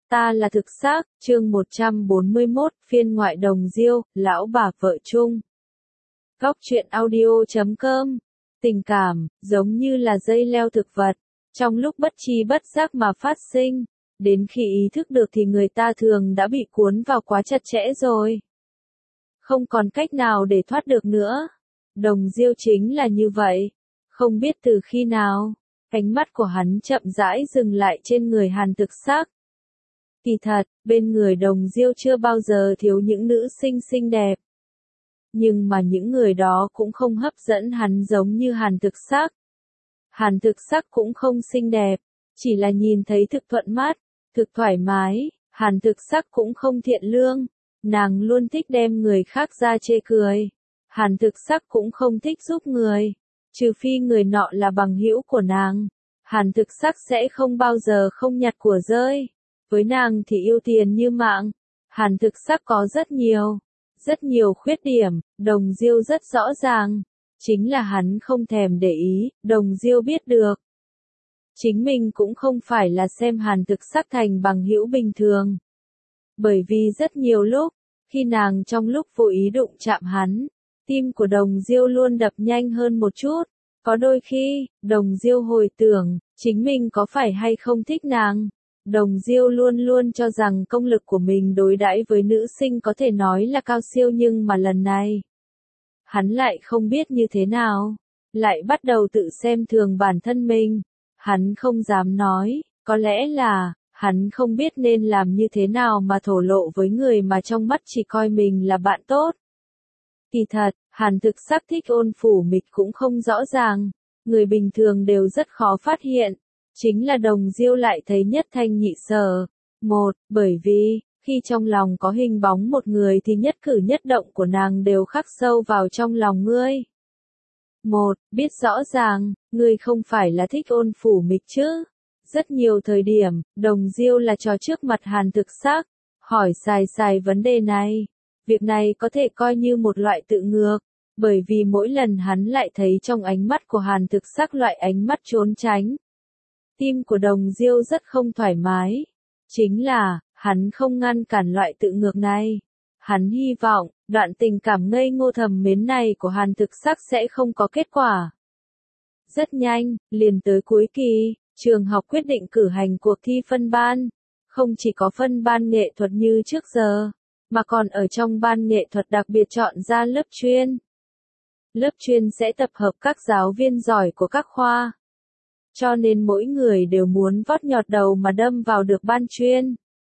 Ta là thực xác, chương 141, phiên ngoại đồng diêu, lão bà vợ chung. Góc truyện audio.com. Tình cảm, giống như là dây leo thực vật, trong lúc bất tri bất giác mà phát sinh, đến khi ý thức được thì người ta thường đã bị cuốn vào quá chặt chẽ rồi. Không còn cách nào để thoát được nữa. Đồng diêu chính là như vậy. Không biết từ khi nào, ánh mắt của hắn chậm rãi dừng lại trên người Hàn Thực Sắc. Kỳ thật, bên người đồng diêu chưa bao giờ thiếu những nữ sinh xinh đẹp. Nhưng mà những người đó cũng không hấp dẫn hắn giống như Hàn Thực Sắc. Hàn Thực Sắc cũng không xinh đẹp, chỉ là nhìn thấy thực thuận mắt, thực thoải mái. Hàn Thực Sắc cũng không thiện lương, nàng luôn thích đem người khác ra chê cười. Hàn Thực Sắc cũng không thích giúp người, trừ phi người nọ là bằng hữu của nàng. Hàn Thực Sắc sẽ không bao giờ không nhặt của rơi. Với nàng thì yêu tiền như mạng. Hàn Thực Sắc có rất nhiều khuyết điểm, đồng diêu rất rõ ràng. Chính là hắn không thèm để ý, đồng diêu biết được. Chính mình cũng không phải là xem Hàn Thực Sắc thành bằng hữu bình thường. Bởi vì rất nhiều lúc, khi nàng trong lúc vô ý đụng chạm hắn, tim của đồng diêu luôn đập nhanh hơn một chút. Có đôi khi, đồng diêu hồi tưởng, chính mình có phải hay không thích nàng. Đồng diêu luôn luôn cho rằng công lực của mình đối đãi với nữ sinh có thể nói là cao siêu, nhưng mà lần này, hắn lại không biết như thế nào, lại bắt đầu tự xem thường bản thân mình. Hắn không dám nói, có lẽ là, hắn không biết nên làm như thế nào mà thổ lộ với người mà trong mắt chỉ coi mình là bạn tốt. Kỳ thật, Hàn Thực Sắc thích Ôn Phủ Mịch cũng không rõ ràng, người bình thường đều rất khó phát hiện. Chính là đồng diêu lại thấy nhất thanh nhị sở. Một, bởi vì, khi trong lòng có hình bóng một người thì nhất cử nhất động của nàng đều khắc sâu vào trong lòng ngươi. Một, biết rõ ràng, ngươi không phải là thích Ôn Phủ Mịch chứ. Rất nhiều thời điểm, đồng diêu là trò trước mặt Hàn Thực Sắc, hỏi sai vấn đề này. Việc này có thể coi như một loại tự ngược, bởi vì mỗi lần hắn lại thấy trong ánh mắt của Hàn Thực Sắc loại ánh mắt trốn tránh. Tim của đồng diêu rất không thoải mái. Chính là, hắn không ngăn cản loại tự ngược này. Hắn hy vọng, đoạn tình cảm ngây ngô thầm mến này của Hàn Thực Sắc sẽ không có kết quả. Rất nhanh, liền tới cuối kỳ, trường học quyết định cử hành cuộc thi phân ban. Không chỉ có phân ban nghệ thuật như trước giờ, mà còn ở trong ban nghệ thuật đặc biệt chọn ra lớp chuyên. Lớp chuyên sẽ tập hợp các giáo viên giỏi của các khoa. Cho nên mỗi người đều muốn vót nhọt đầu mà đâm vào được ban chuyên.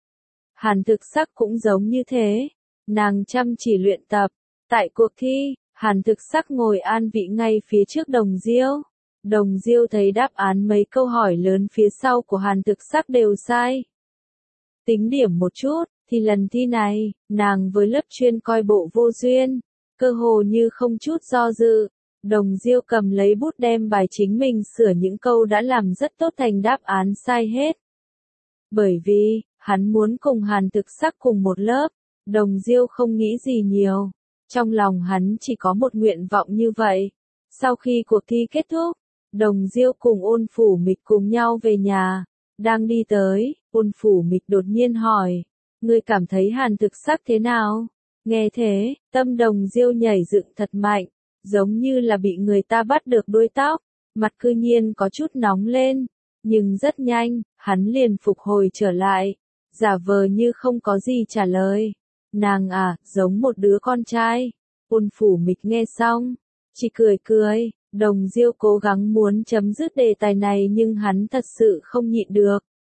Hàn Thực Sắc cũng giống như thế, nàng chăm chỉ luyện tập. Tại cuộc thi, Hàn Thực Sắc ngồi an vị ngay phía trước đồng diêu. Đồng diêu thấy đáp án mấy câu hỏi lớn phía sau của Hàn Thực Sắc đều sai. Tính điểm một chút, thì lần thi này, nàng với lớp chuyên coi bộ vô duyên, cơ hồ như không chút do dự. Đồng diêu cầm lấy bút đem bài chính mình sửa những câu đã làm rất tốt thành đáp án sai hết. Bởi vì, hắn muốn cùng Hàn Thực Sắc cùng một lớp, đồng diêu không nghĩ gì nhiều. Trong lòng hắn chỉ có một nguyện vọng như vậy. Sau khi cuộc thi kết thúc, đồng diêu cùng Ôn Phủ Mịch cùng nhau về nhà. Đang đi tới, Ôn Phủ Mịch đột nhiên hỏi, ngươi cảm thấy Hàn Thực Sắc thế nào? Nghe thế, tâm đồng diêu nhảy dựng thật mạnh. Giống như là bị người ta bắt được đuôi tóc, mặt cư nhiên có chút nóng lên, nhưng rất nhanh, hắn liền phục hồi trở lại, giả vờ như không có gì trả lời. Nàng à, giống một đứa con trai. Ôn Phủ Mịch nghe xong, chỉ cười, đồng diêu cố gắng muốn chấm dứt đề tài này nhưng hắn thật sự không nhịn được.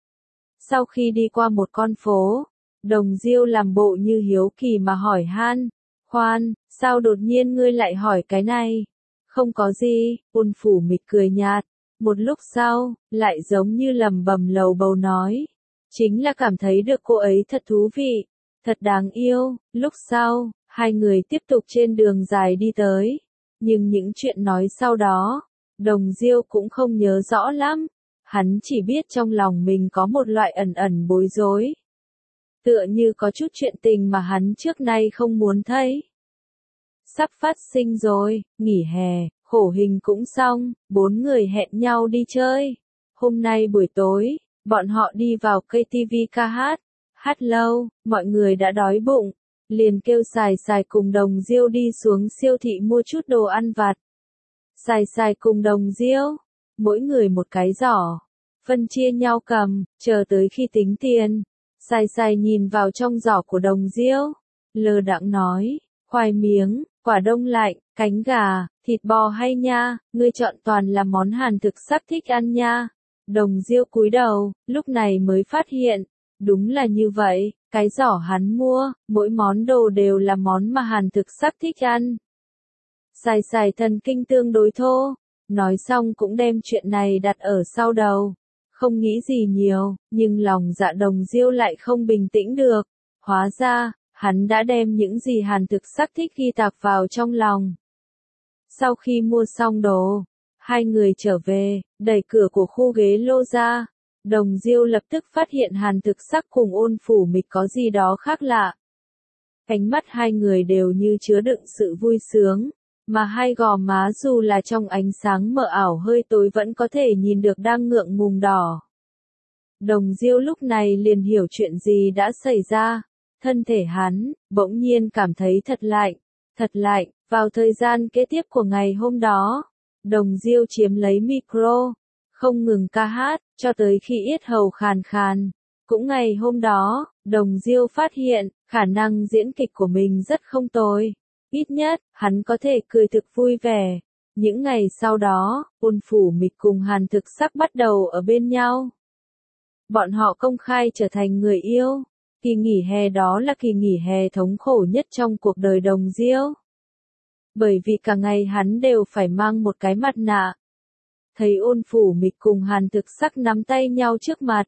Sau khi đi qua một con phố, đồng diêu làm bộ như hiếu kỳ mà hỏi han, khoan, sao đột nhiên ngươi lại hỏi cái này? Không có gì, Ôn Phủ Mịch cười nhạt. Một lúc sau, lại giống như lẩm bẩm lầu bầu nói. Chính là cảm thấy được cô ấy thật thú vị, thật đáng yêu. Lúc sau, hai người tiếp tục trên đường dài đi tới. Nhưng những chuyện nói sau đó, đồng diêu cũng không nhớ rõ lắm. Hắn chỉ biết trong lòng mình có một loại ẩn bối rối. Tựa như có chút chuyện tình mà hắn trước nay không muốn thấy. Sắp phát sinh rồi, nghỉ hè, khổ hình cũng xong, bốn người hẹn nhau đi chơi. Hôm nay buổi tối, Bọn họ đi vào KTV ca hát. Hát lâu, mọi người đã đói bụng. Liền kêu Sài Sài cùng Đồng Diêu đi xuống siêu thị mua chút đồ ăn vặt. Sài Sài cùng Đồng Diêu, mỗi người một cái giỏ. Phân chia nhau cầm, chờ tới khi tính tiền. Sài Sài nhìn vào trong giỏ của Đồng Diêu. Lơ đãng nói, khoai miếng, quả đông lạnh, cánh gà, thịt bò hay nha, ngươi chọn toàn là món Hàn thực sắc thích ăn nha. Đồng Diêu cúi đầu, lúc này mới phát hiện, đúng là như vậy, cái giỏ hắn mua, mỗi món đồ đều là món mà Hàn thực sắc thích ăn. Sài Sài thần kinh tương đối thô, nói xong cũng đem chuyện này đặt ở sau đầu, không nghĩ gì nhiều, nhưng lòng dạ Đồng Diêu lại không bình tĩnh được. Hóa ra, hắn đã đem những gì Hàn thực sắc thích ghi tạc vào trong lòng. Sau khi mua xong đồ, hai người trở về, đẩy cửa của khu ghế lô ra. Đồng Diêu lập tức phát hiện Hàn thực sắc cùng Ôn Phủ Mịch có gì đó khác lạ. Ánh mắt hai người đều như chứa đựng sự vui sướng, mà hai gò má dù là trong ánh sáng mờ ảo hơi tối vẫn có thể nhìn được đang ngượng ngùng đỏ. Đồng Diêu lúc này liền hiểu chuyện gì đã xảy ra. Thân thể hắn, bỗng nhiên cảm thấy thật lạnh, vào thời gian kế tiếp của ngày hôm đó. Đồng Diêu chiếm lấy micro, không ngừng ca hát, cho tới khi yết hầu khàn khàn. Cũng ngày hôm đó, Đồng Diêu phát hiện, khả năng diễn kịch của mình rất không tồi. Ít nhất, hắn có thể cười thực vui vẻ. Những ngày sau đó, Ôn Phủ Mịch cùng Hàn thực sắc bắt đầu ở bên nhau. Bọn họ công khai trở thành người yêu. Kỳ nghỉ hè đó là kỳ nghỉ hè thống khổ nhất trong cuộc đời Đồng Diêu. Bởi vì cả ngày hắn đều phải mang một cái mặt nạ. Thấy Ôn Phủ Mịch cùng Hàn thực sắc nắm tay nhau trước mặt.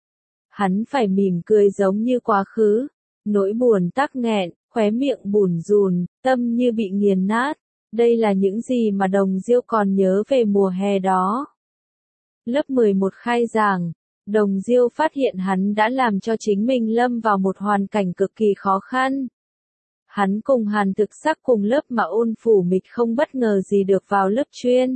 Hắn phải mỉm cười giống như quá khứ. Nỗi buồn tắc nghẹn, khóe miệng bủn rủn, tâm như bị nghiền nát. Đây là những gì mà Đồng Diêu còn nhớ về mùa hè đó. Lớp 11 khai giảng, Đồng Diêu phát hiện hắn đã làm cho chính mình lâm vào một hoàn cảnh cực kỳ khó khăn. Hắn cùng Hàn thực sắc cùng lớp mà Ôn Phủ Mịch không bất ngờ gì được vào lớp chuyên.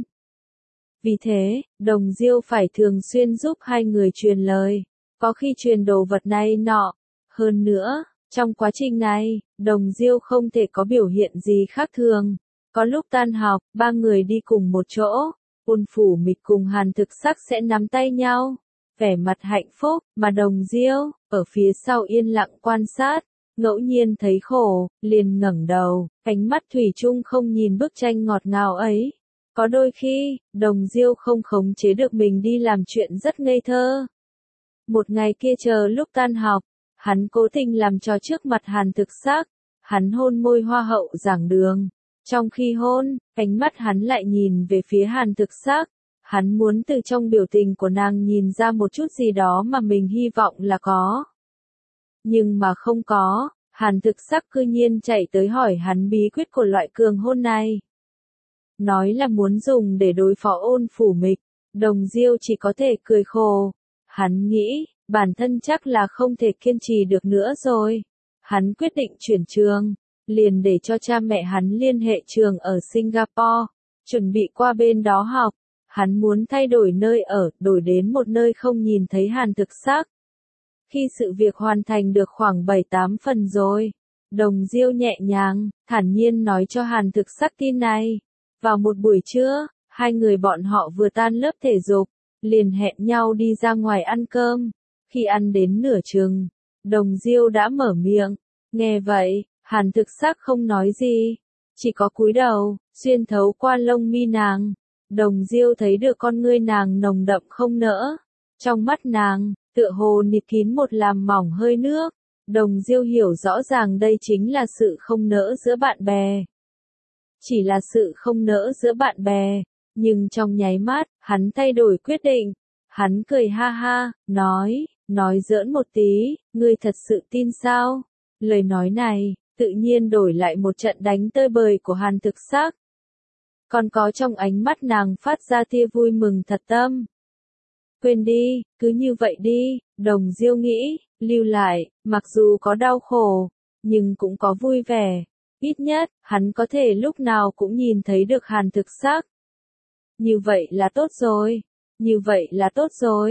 Vì thế, Đồng Diêu phải thường xuyên giúp hai người truyền lời, có khi truyền đồ vật này nọ. Hơn nữa, trong quá trình này, Đồng Diêu không thể có biểu hiện gì khác thường. Có lúc tan học, ba người đi cùng một chỗ, Ôn Phủ Mịch cùng Hàn thực sắc sẽ nắm tay nhau, vẻ mặt hạnh phúc, mà Đồng Diêu, ở phía sau yên lặng quan sát, ngẫu nhiên thấy khổ, liền ngẩng đầu, ánh mắt thủy chung không nhìn bức tranh ngọt ngào ấy. Có đôi khi, Đồng Diêu không khống chế được mình đi làm chuyện rất ngây thơ. Một ngày kia chờ lúc tan học, hắn cố tình làm trò trước mặt Hàn thực sắc, hắn hôn môi hoa hậu giảng đường. Trong khi hôn, ánh mắt hắn lại nhìn về phía Hàn thực sắc. Hắn muốn từ trong biểu tình của nàng nhìn ra một chút gì đó mà mình hy vọng là có. Nhưng mà không có, Hàn thực sắc cư nhiên chạy tới hỏi hắn bí quyết của loại cường hôn này. Nói là muốn dùng để đối phó Ôn Phủ Mịch, Đồng Diêu chỉ có thể cười khổ. Hắn nghĩ, bản thân chắc là không thể kiên trì được nữa rồi. Hắn quyết định chuyển trường, liền để cho cha mẹ hắn liên hệ trường ở Singapore, chuẩn bị qua bên đó học. Hắn muốn thay đổi nơi ở, đổi đến một nơi không nhìn thấy Hàn thực sắc. Khi sự việc hoàn thành được khoảng 7-8 phần rồi, Đồng Diêu nhẹ nhàng, thản nhiên nói cho Hàn thực sắc tin này. Vào một buổi trưa, hai người bọn họ vừa tan lớp thể dục, liền hẹn nhau đi ra ngoài ăn cơm. Khi ăn đến nửa chừng, Đồng Diêu đã mở miệng. Nghe vậy, Hàn thực sắc không nói gì, chỉ có cúi đầu, xuyên thấu qua lông mi nàng. Đồng Diêu thấy được con ngươi nàng nồng đậm không nỡ. Trong mắt nàng, tựa hồ nịt kín một làm mỏng hơi nước. Đồng Diêu hiểu rõ ràng đây chính là sự không nỡ giữa bạn bè. Chỉ là sự không nỡ giữa bạn bè. Nhưng trong nháy mắt, hắn thay đổi quyết định. Hắn cười ha ha, nói giỡn một tí, ngươi thật sự tin sao? Lời nói này, tự nhiên đổi lại một trận đánh tơi bời của Hàn thực sắc. Còn có trong ánh mắt nàng phát ra tia vui mừng thật tâm. Quên đi, cứ như vậy đi, Đồng Diêu nghĩ, lưu lại, mặc dù có đau khổ, nhưng cũng có vui vẻ. Ít nhất, hắn có thể lúc nào cũng nhìn thấy được Hàn thực sắc. Như vậy là tốt rồi, như vậy là tốt rồi.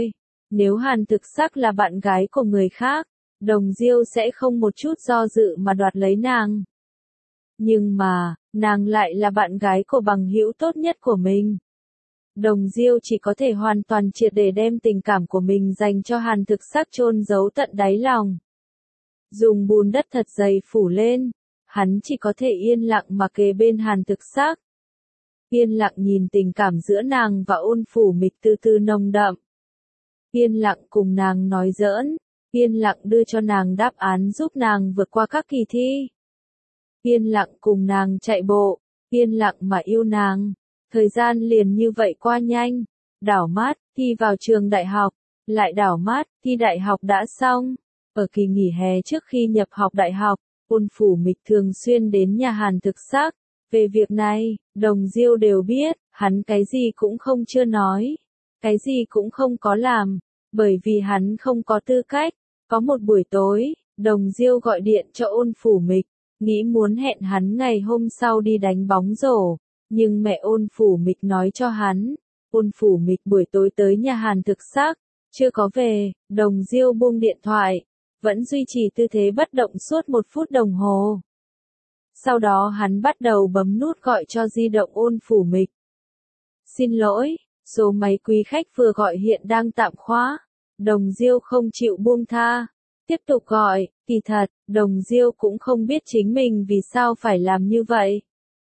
Nếu Hàn Thực Sắc là bạn gái của người khác, Đồng Diêu sẽ không một chút do dự mà đoạt lấy nàng. Nhưng mà, nàng lại là bạn gái của bằng hữu tốt nhất của mình. Đồng Diêu chỉ có thể hoàn toàn triệt để đem tình cảm của mình dành cho Hàn Thực Sắc chôn giấu tận đáy lòng. Dùng bùn đất thật dày phủ lên, hắn chỉ có thể yên lặng mà kề bên Hàn Thực Sắc. Yên lặng nhìn tình cảm giữa nàng và Ôn Phủ Mịch từ từ nồng đậm. Yên lặng cùng nàng nói giỡn, yên lặng đưa cho nàng đáp án giúp nàng vượt qua các kỳ thi. Yên lặng cùng nàng chạy bộ, yên lặng mà yêu nàng. Thời gian liền như vậy qua nhanh, đảo mắt, thi vào trường đại học, lại đảo mắt, thi đại học đã xong. Ở kỳ nghỉ hè trước khi nhập học đại học, Ôn Phủ Mịch thường xuyên đến nhà Hàn Thực Sắc. Về việc này, Đồng Diêu đều biết, hắn cái gì cũng không chưa nói, cái gì cũng không có làm, bởi vì hắn không có tư cách. Có một buổi tối, Đồng Diêu gọi điện cho Ôn Phủ Mịch, nghĩ muốn hẹn hắn ngày hôm sau đi đánh bóng rổ, nhưng mẹ Ôn Phủ Mịch nói cho hắn, Ôn Phủ Mịch buổi tối tới nhà Hàn Thực Sắc, chưa có về. Đồng Diêu buông điện thoại, vẫn duy trì tư thế bất động suốt 1 phút đồng hồ. Sau đó hắn bắt đầu bấm nút gọi cho di động Ôn Phủ Mịch. Xin lỗi, số máy quý khách vừa gọi hiện đang tạm khóa. Đồng Diêu không chịu buông tha. Tiếp tục gọi, kỳ thật, Đồng Diêu cũng không biết chính mình vì sao phải làm như vậy.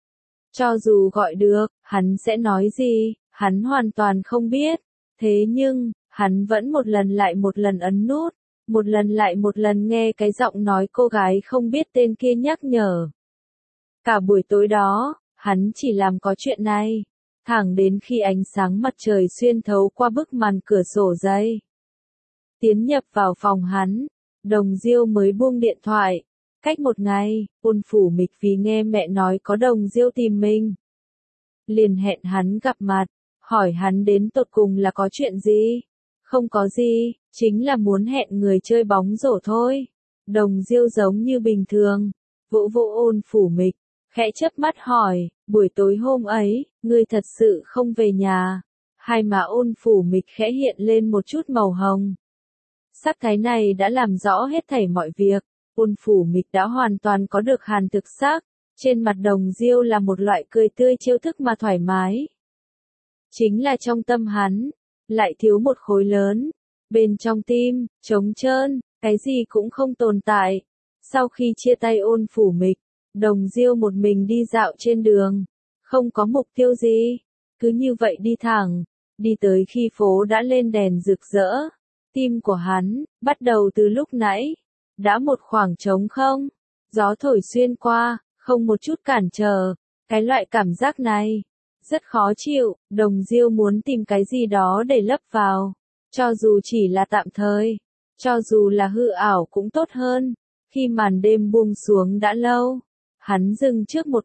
Cho dù gọi được, hắn sẽ nói gì, hắn hoàn toàn không biết. Thế nhưng, hắn vẫn một lần lại một lần ấn nút, một lần lại một lần nghe cái giọng nói cô gái không biết tên kia nhắc nhở. Cả buổi tối đó, hắn chỉ làm có chuyện này, thẳng đến khi ánh sáng mặt trời xuyên thấu qua bức màn cửa sổ dày tiến nhập vào phòng hắn, Đồng Diêu mới buông điện thoại. Cách 1 ngày, Ôn Phủ Mịch vì nghe mẹ nói có Đồng Diêu tìm mình, liền hẹn hắn gặp mặt, hỏi hắn đến tột cùng là có chuyện gì. Không có gì, chính là muốn hẹn người chơi bóng rổ thôi. Đồng Diêu giống như bình thường, vỗ vỗ Ôn Phủ Mịch, khẽ chớp mắt hỏi, buổi tối hôm ấy, ngươi thật sự không về nhà? Hai má Ôn Phủ Mịch khẽ hiện lên một chút màu hồng. Sắc thái này đã làm rõ hết thảy mọi việc. Ôn Phủ Mịch đã hoàn toàn có được Hàn Thực Sắc. Trên mặt Đồng Diêu là một loại cười tươi trêu thức mà thoải mái. Chính là trong tâm hắn, lại thiếu một khối lớn. Bên trong tim, trống trơn, cái gì cũng không tồn tại. Sau khi chia tay Ôn Phủ Mịch, Đồng Diêu một mình đi dạo trên đường, không có mục tiêu gì, cứ như vậy đi thẳng, đi tới khi phố đã lên đèn rực rỡ. Tim của hắn, bắt đầu từ lúc nãy, đã một khoảng trống không, gió thổi xuyên qua, không một chút cản trở, cái loại cảm giác này, rất khó chịu. Đồng Diêu muốn tìm cái gì đó để lấp vào, cho dù chỉ là tạm thời, cho dù là hư ảo cũng tốt hơn. Khi màn đêm buông xuống đã lâu, hắn dừng trước một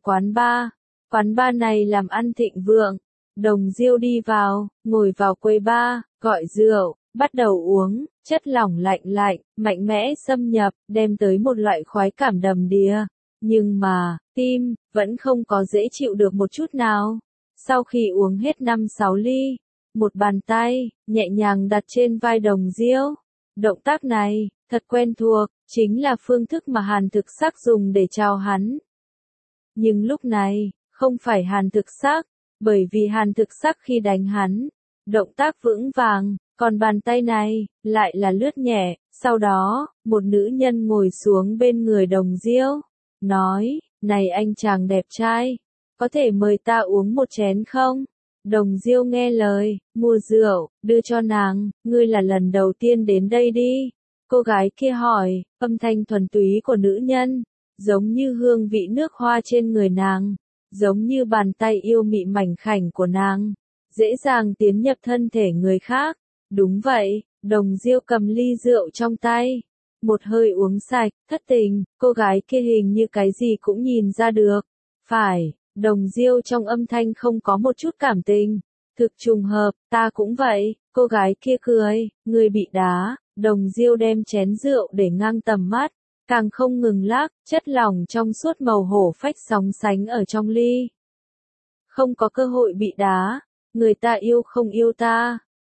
quán bar này làm ăn thịnh vượng. Đồng Diêu đi vào, ngồi vào quầy bar, gọi rượu, bắt đầu uống, chất lỏng lạnh lạnh, mạnh mẽ xâm nhập, đem tới một loại khoái cảm đầm đìa. Nhưng mà, tim, vẫn không có dễ chịu được một chút nào. Sau khi uống hết 5-6 ly, một bàn tay, nhẹ nhàng đặt trên vai Đồng Diêu. Động tác này, thật quen thuộc, chính là phương thức mà Hàn Thực Sắc dùng để chào hắn. Nhưng lúc này, không phải Hàn Thực Sắc, bởi vì Hàn Thực Sắc khi đánh hắn, động tác vững vàng, còn bàn tay này, lại là lướt nhẹ. Sau đó, một nữ nhân ngồi xuống bên người Đồng Diêu, nói, này anh chàng đẹp trai, có thể mời ta uống một chén không? Đồng Diêu nghe lời, mua rượu, đưa cho nàng, ngươi là lần đầu tiên đến đây đi. Cô gái kia hỏi, âm thanh thuần túy của nữ nhân, giống như hương vị nước hoa trên người nàng, giống như bàn tay yêu mị mảnh khảnh của nàng, dễ dàng tiến nhập thân thể người khác. Đúng vậy, Đồng Diêu cầm ly rượu trong tay, một hơi uống sạch, thất tình. Cô gái kia hình như cái gì cũng nhìn ra được. Phải, Đồng Diêu trong âm thanh không có một chút cảm tình. Thực trùng hợp, ta cũng vậy. Cô gái kia cười, người bị đá. Đồng Diêu đem chén rượu để ngang tầm mắt, càng không ngừng lắc, chất lỏng trong suốt màu hổ phách sóng sánh ở trong ly. Không có cơ hội bị đá, người ta yêu không yêu ta,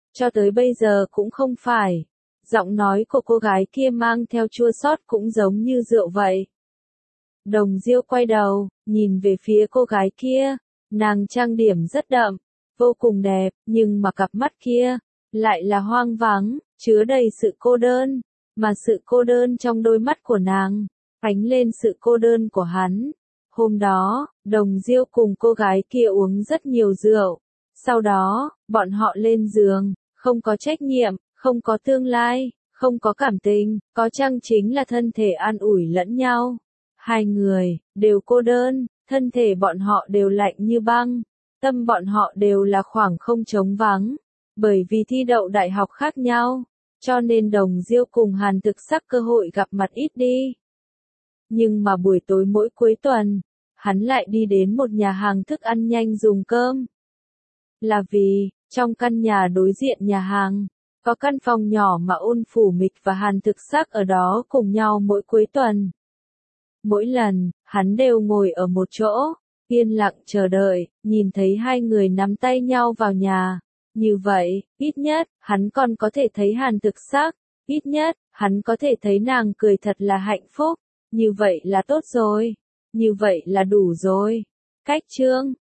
cho tới bây giờ cũng không phải. Giọng nói của cô gái kia mang theo chua xót cũng giống như rượu vậy. Đồng Diêu quay đầu, nhìn về phía cô gái kia, nàng trang điểm rất đậm, vô cùng đẹp, nhưng mà cặp mắt kia, lại là hoang vắng, chứa đầy sự cô đơn, mà sự cô đơn trong đôi mắt của nàng, ánh lên sự cô đơn của hắn. Hôm đó, Đồng Diêu cùng cô gái kia uống rất nhiều rượu, sau đó, bọn họ lên giường, không có trách nhiệm, không có tương lai, không có cảm tình, có chăng chính là thân thể an ủi lẫn nhau. Hai người, đều cô đơn, thân thể bọn họ đều lạnh như băng, tâm bọn họ đều là khoảng không trống vắng, bởi vì thi đậu đại học khác nhau, cho nên Đồng Diêu cùng Hàn Thực Sắc cơ hội gặp mặt ít đi. Nhưng mà buổi tối mỗi cuối tuần, hắn lại đi đến một nhà hàng thức ăn nhanh dùng cơm. Là vì, trong căn nhà đối diện nhà hàng, có căn phòng nhỏ mà Ôn Phủ Mịch và Hàn Thực Sắc ở đó cùng nhau mỗi cuối tuần. Mỗi lần, hắn đều ngồi ở một chỗ, yên lặng chờ đợi, nhìn thấy hai người nắm tay nhau vào nhà. Như vậy, ít nhất, hắn còn có thể thấy Hàn Thực Sắc, ít nhất, hắn có thể thấy nàng cười thật là hạnh phúc. Như vậy là tốt rồi, như vậy là đủ rồi. Cách chương